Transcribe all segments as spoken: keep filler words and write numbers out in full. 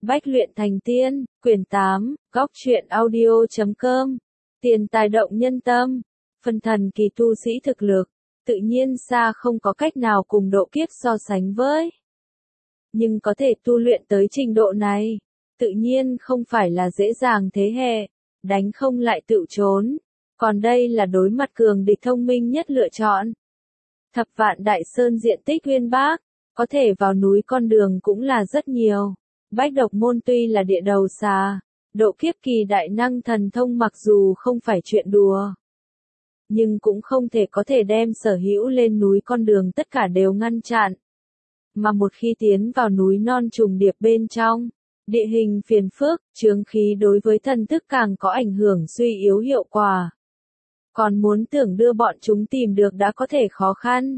Bách luyện thành tiên, quyển tám, góc truyện audio chấm com. Tiền tài động nhân tâm. Phân thần kỳ tu sĩ thực lực, tự nhiên xa không có cách nào cùng độ kiếp so sánh với. Nhưng có thể tu luyện tới trình độ này, tự nhiên không phải là dễ dàng thế hệ, đánh không lại tự trốn. Còn đây là đối mặt cường địch thông minh nhất lựa chọn. Thập vạn đại sơn diện tích uyên bác, có thể vào núi con đường cũng là rất nhiều. Bách độc môn tuy là địa đầu xà, độ kiếp kỳ đại năng thần thông mặc dù không phải chuyện đùa, nhưng cũng không thể có thể đem sở hữu lên núi con đường tất cả đều ngăn chặn. Mà một khi tiến vào núi non trùng điệp bên trong, địa hình phiền phức, chướng khí đối với thần thức càng có ảnh hưởng suy yếu hiệu quả. Còn muốn tưởng đưa bọn chúng tìm được đã có thể khó khăn.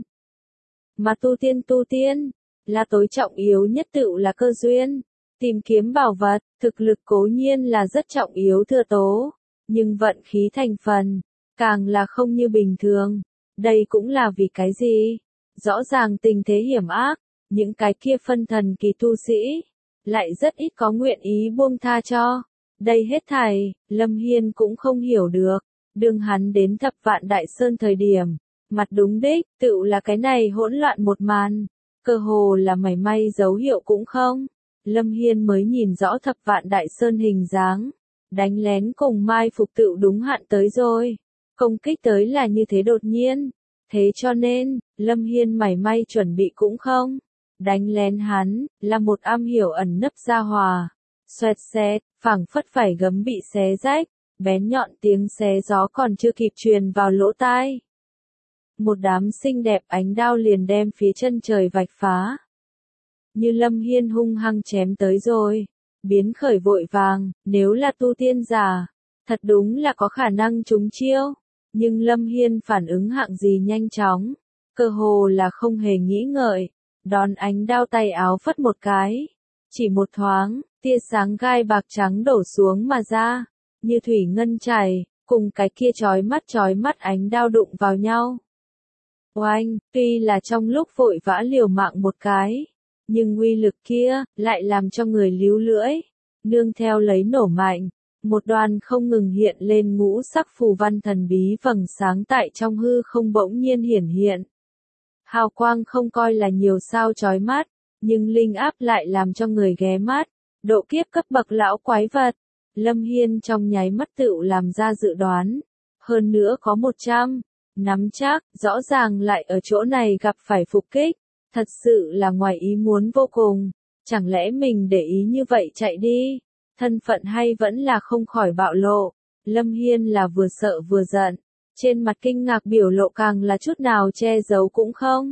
Mà tu tiên tu tiên, là tối trọng yếu nhất tựu là cơ duyên. Tìm kiếm bảo vật, thực lực cố nhiên là rất trọng yếu thừa tố, nhưng vận khí thành phần, càng là không như bình thường. Đây cũng là vì cái gì? Rõ ràng tình thế hiểm ác, những cái kia phân thần kỳ tu sĩ, lại rất ít có nguyện ý buông tha cho. Đây hết thảy, Lâm Hiên cũng không hiểu được. Đương hắn đến thập vạn đại sơn thời điểm, mặt đúng đích, tựu là cái này hỗn loạn một màn, cơ hồ là mảy may dấu hiệu cũng không. Lâm Hiên mới nhìn rõ thập vạn đại sơn hình dáng, đánh lén cùng mai phục tựu đúng hạn tới rồi, công kích tới là như thế đột nhiên, thế cho nên, Lâm Hiên mảy may chuẩn bị cũng không. Đánh lén hắn, là một am hiểu ẩn nấp ra hòa, xoẹt xẹt, phảng phất phải gấm bị xé rách, bén nhọn tiếng xé gió còn chưa kịp truyền vào lỗ tai. Một đám xinh đẹp ánh đao liền đem phía chân trời vạch phá. Như Lâm Hiên hung hăng chém tới rồi, biến khởi vội vàng, nếu là tu tiên giả, thật đúng là có khả năng trúng chiêu, nhưng Lâm Hiên phản ứng hạng gì nhanh chóng, cơ hồ là không hề nghĩ ngợi, đón ánh đao tay áo phất một cái, chỉ một thoáng, tia sáng gai bạc trắng đổ xuống mà ra, như thủy ngân chảy, cùng cái kia chói mắt chói mắt ánh đao đụng vào nhau. Oanh, tuy là trong lúc vội vã liều mạng một cái, nhưng uy lực kia, lại làm cho người líu lưỡi, nương theo lấy nổ mạnh, một đoàn không ngừng hiện lên ngũ sắc phù văn thần bí vầng sáng tại trong hư không bỗng nhiên hiển hiện. Hào quang không coi là nhiều sao chói mắt, nhưng linh áp lại làm cho người ghé mắt, độ kiếp cấp bậc lão quái vật. Lâm Hiên trong nháy mắt tựu làm ra dự đoán, hơn nữa có một trăm, nắm chắc, rõ ràng lại ở chỗ này gặp phải phục kích. Thật sự là ngoài ý muốn vô cùng, chẳng lẽ mình để ý như vậy chạy đi, thân phận hay vẫn là không khỏi bạo lộ. Lâm Hiên là vừa sợ vừa giận, trên mặt kinh ngạc biểu lộ càng là chút nào che giấu cũng không.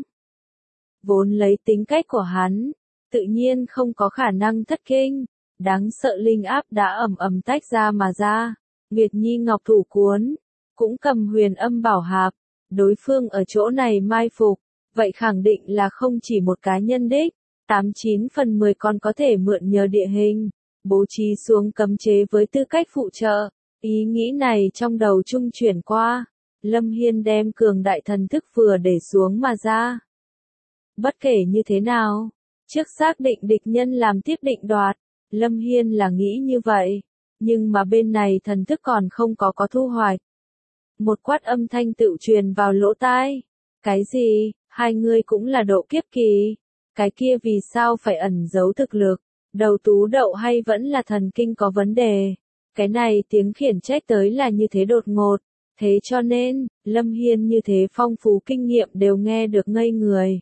Vốn lấy tính cách của hắn, tự nhiên không có khả năng thất kinh, đáng sợ linh áp đã ầm ầm tách ra mà ra, Nguyệt Nhi Ngọc thủ cuốn, cũng cầm huyền âm bảo hạp, đối phương ở chỗ này mai phục. Vậy khẳng định là không chỉ một cá nhân đích, tám chín phần mười còn có thể mượn nhờ địa hình, bố trí xuống cấm chế với tư cách phụ trợ. Ý nghĩ này trong đầu trung chuyển qua, Lâm Hiên đem cường đại thần thức vừa để xuống mà ra. Bất kể như thế nào, trước xác định địch nhân làm tiếp định đoạt, Lâm Hiên là nghĩ như vậy, nhưng mà bên này thần thức còn không có có thu hoạch. Một quát âm thanh tự truyền vào lỗ tai. Cái gì? Hai người cũng là độ kiếp kỳ, cái kia vì sao phải ẩn giấu thực lực, đầu tú đậu hay vẫn là thần kinh có vấn đề, cái này tiếng khiển trách tới là như thế đột ngột, thế cho nên, Lâm Hiên như thế phong phú kinh nghiệm đều nghe được ngây người.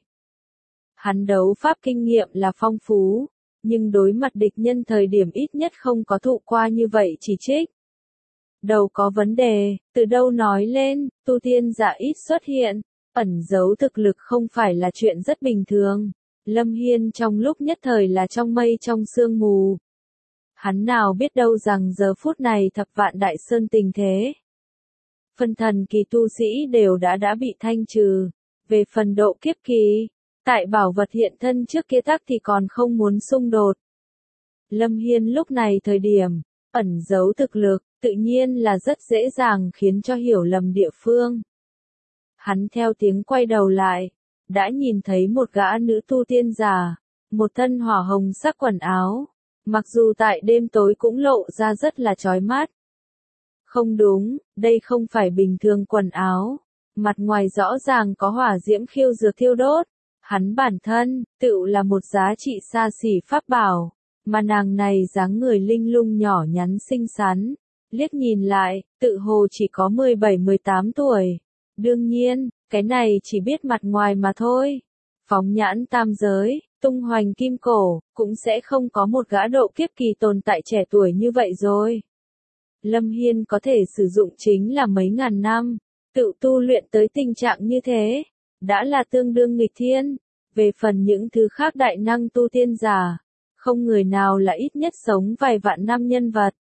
Hắn đấu pháp kinh nghiệm là phong phú, nhưng đối mặt địch nhân thời điểm ít nhất không có thụ qua như vậy chỉ trích. Đầu có vấn đề, từ đâu nói lên, tu tiên giả ít xuất hiện. Ẩn giấu thực lực không phải là chuyện rất bình thường. Lâm Hiên trong lúc nhất thời là trong mây trong sương mù. Hắn nào biết đâu rằng giờ phút này thập vạn đại sơn tình thế. Phân thần kỳ tu sĩ đều đã đã bị thanh trừ. Về phần độ kiếp kỳ, tại bảo vật hiện thân trước kia tắc thì còn không muốn xung đột. Lâm Hiên lúc này thời điểm, ẩn giấu thực lực, tự nhiên là rất dễ dàng khiến cho hiểu lầm địa phương. Hắn theo tiếng quay đầu lại, đã nhìn thấy một gã nữ tu tiên giả, một thân hỏa hồng sắc quần áo, Mặc dù tại đêm tối cũng lộ ra rất là chói mắt. Không đúng, đây không phải bình thường quần áo. Mặt ngoài rõ ràng có hỏa diễm khiêu dược thiêu đốt. Hắn bản thân, tựu là một giá trị xa xỉ pháp bảo. Mà nàng này dáng người linh lung nhỏ nhắn xinh xắn. Liếc nhìn lại, tự hồ chỉ có mười bảy mười tám tuổi. Đương nhiên, cái này chỉ biết mặt ngoài mà thôi. Phóng nhãn tam giới, tung hoành kim cổ, cũng sẽ không có một gã độ kiếp kỳ tồn tại trẻ tuổi như vậy rồi. Lâm Hiên có thể sử dụng chính là mấy ngàn năm, tự tu luyện tới tình trạng như thế, đã là tương đương nghịch thiên. Về phần những thứ khác đại năng tu tiên giả, không người nào là ít nhất sống vài vạn năm nhân vật.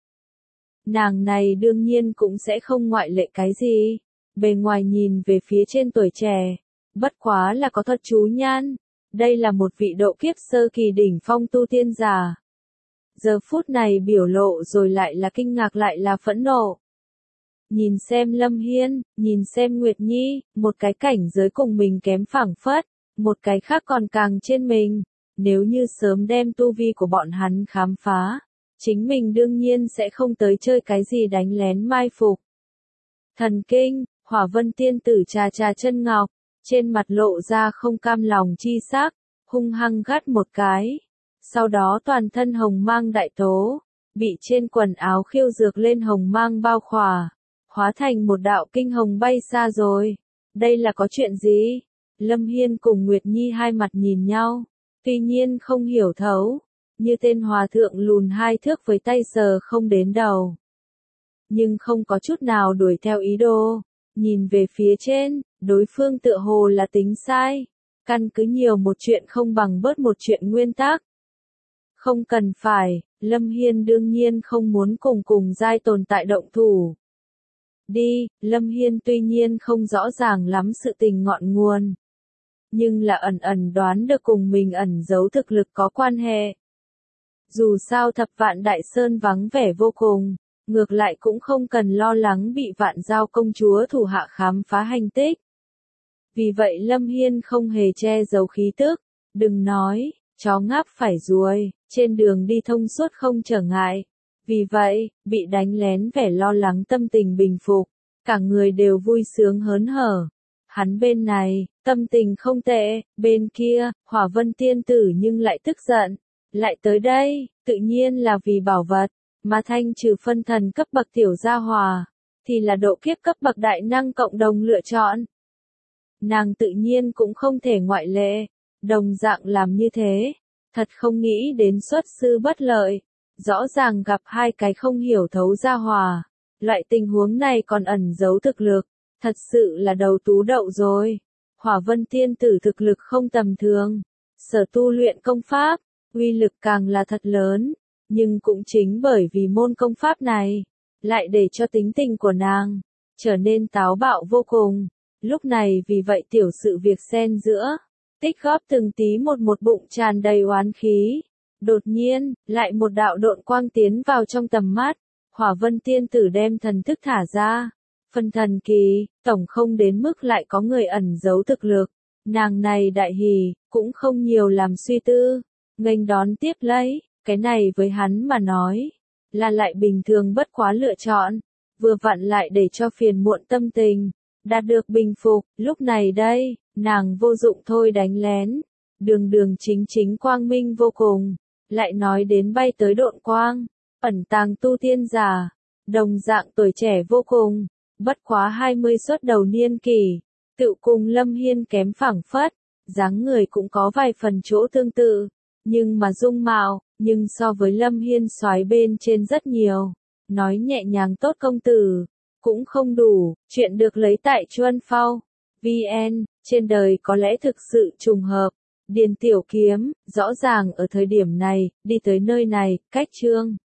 Nàng này đương nhiên cũng sẽ không ngoại lệ cái gì. Bề ngoài nhìn về phía trên tuổi trẻ, bất quá là có thuật chú nhan. Đây là một vị độ kiếp sơ kỳ đỉnh phong tu tiên giả. Giờ phút này biểu lộ rồi lại là kinh ngạc lại là phẫn nộ. Nhìn xem Lâm Hiên, nhìn xem Nguyệt Nhi, một cái cảnh giới cùng mình kém phảng phất, một cái khác còn càng trên mình. Nếu như sớm đem tu vi của bọn hắn khám phá, chính mình đương nhiên sẽ không tới chơi cái gì đánh lén mai phục. Thần kinh, Hỏa Vân tiên tử trà trà chân ngọc, trên mặt lộ ra không cam lòng chi sắc, hung hăng gắt một cái. Sau đó toàn thân hồng mang đại tố, bị trên quần áo khiêu dược lên hồng mang bao khỏa, hóa thành một đạo kinh hồng bay xa rồi. Đây là có chuyện gì? Lâm Hiên cùng Nguyệt Nhi hai mặt nhìn nhau, tuy nhiên không hiểu thấu, như tên hòa thượng lùn hai thước với tay sờ không đến đầu. Nhưng không có chút nào đuổi theo ý đồ, nhìn về phía trên, đối phương tựa hồ là tính sai, căn cứ nhiều một chuyện không bằng bớt một chuyện nguyên tắc. Không cần phải, Lâm Hiên đương nhiên không muốn cùng cùng giai tồn tại động thủ. Đi, Lâm Hiên tuy nhiên không rõ ràng lắm sự tình ngọn nguồn, nhưng là ẩn ẩn đoán được cùng mình ẩn giấu thực lực có quan hệ. Dù sao thập vạn đại sơn vắng vẻ vô cùng, ngược lại cũng không cần lo lắng bị vạn giao công chúa thủ hạ khám phá hành tích. Vì vậy Lâm Hiên không hề che giấu khí tức, đừng nói, chó ngáp phải ruồi, trên đường đi thông suốt không trở ngại. Vì vậy, bị đánh lén vẻ lo lắng tâm tình bình phục, cả người đều vui sướng hớn hở. Hắn bên này, tâm tình không tệ, bên kia, Hỏa Vân tiên tử nhưng lại tức giận, lại tới đây, tự nhiên là vì bảo vật, mà thanh trừ phân thần cấp bậc tiểu gia hòa, thì là độ kiếp cấp bậc đại năng cộng đồng lựa chọn. Nàng tự nhiên cũng không thể ngoại lệ, đồng dạng làm như thế, thật không nghĩ đến xuất sư bất lợi, rõ ràng gặp hai cái không hiểu thấu gia hòa, loại tình huống này còn ẩn giấu thực lực, thật sự là đầu tú đậu rồi. Hỏa Vân tiên tử thực lực không tầm thường, sở tu luyện công pháp, uy lực càng là thật lớn, nhưng cũng chính bởi vì môn công pháp này, lại để cho tính tình của nàng trở nên táo bạo vô cùng. Lúc này vì vậy tiểu sự việc xen giữa, tích góp từng tí một một bụng tràn đầy oán khí. Đột nhiên, lại một đạo độn quang tiến vào trong tầm mắt, Hỏa Vân tiên tử đem thần thức thả ra. Phân thần kỳ, tổng không đến mức lại có người ẩn giấu thực lực. Nàng này đại hỉ, cũng không nhiều làm suy tư, nghênh đón tiếp lấy, cái này với hắn mà nói, là lại bình thường bất quá lựa chọn, vừa vặn lại để cho phiền muộn tâm tình, đạt được bình phục. Lúc này đây, nàng vô dụng thôi đánh lén, đường đường chính chính quang minh vô cùng, lại nói đến bay tới độn quang, ẩn tàng tu tiên giả, đồng dạng tuổi trẻ vô cùng. Bất quá hai mươi xuất đầu niên kỳ, tự cùng Lâm Hiên kém phảng phất, dáng người cũng có vài phần chỗ tương tự, nhưng mà dung mạo, nhưng so với Lâm Hiên soái bên trên rất nhiều. Nói nhẹ nhàng tốt công tử, cũng không đủ, chuyện được lấy tại Chuân Phao. vê en, trên đời có lẽ thực sự trùng hợp. Điền Tiểu Kiếm, rõ ràng ở thời điểm này, đi tới nơi này, cách chương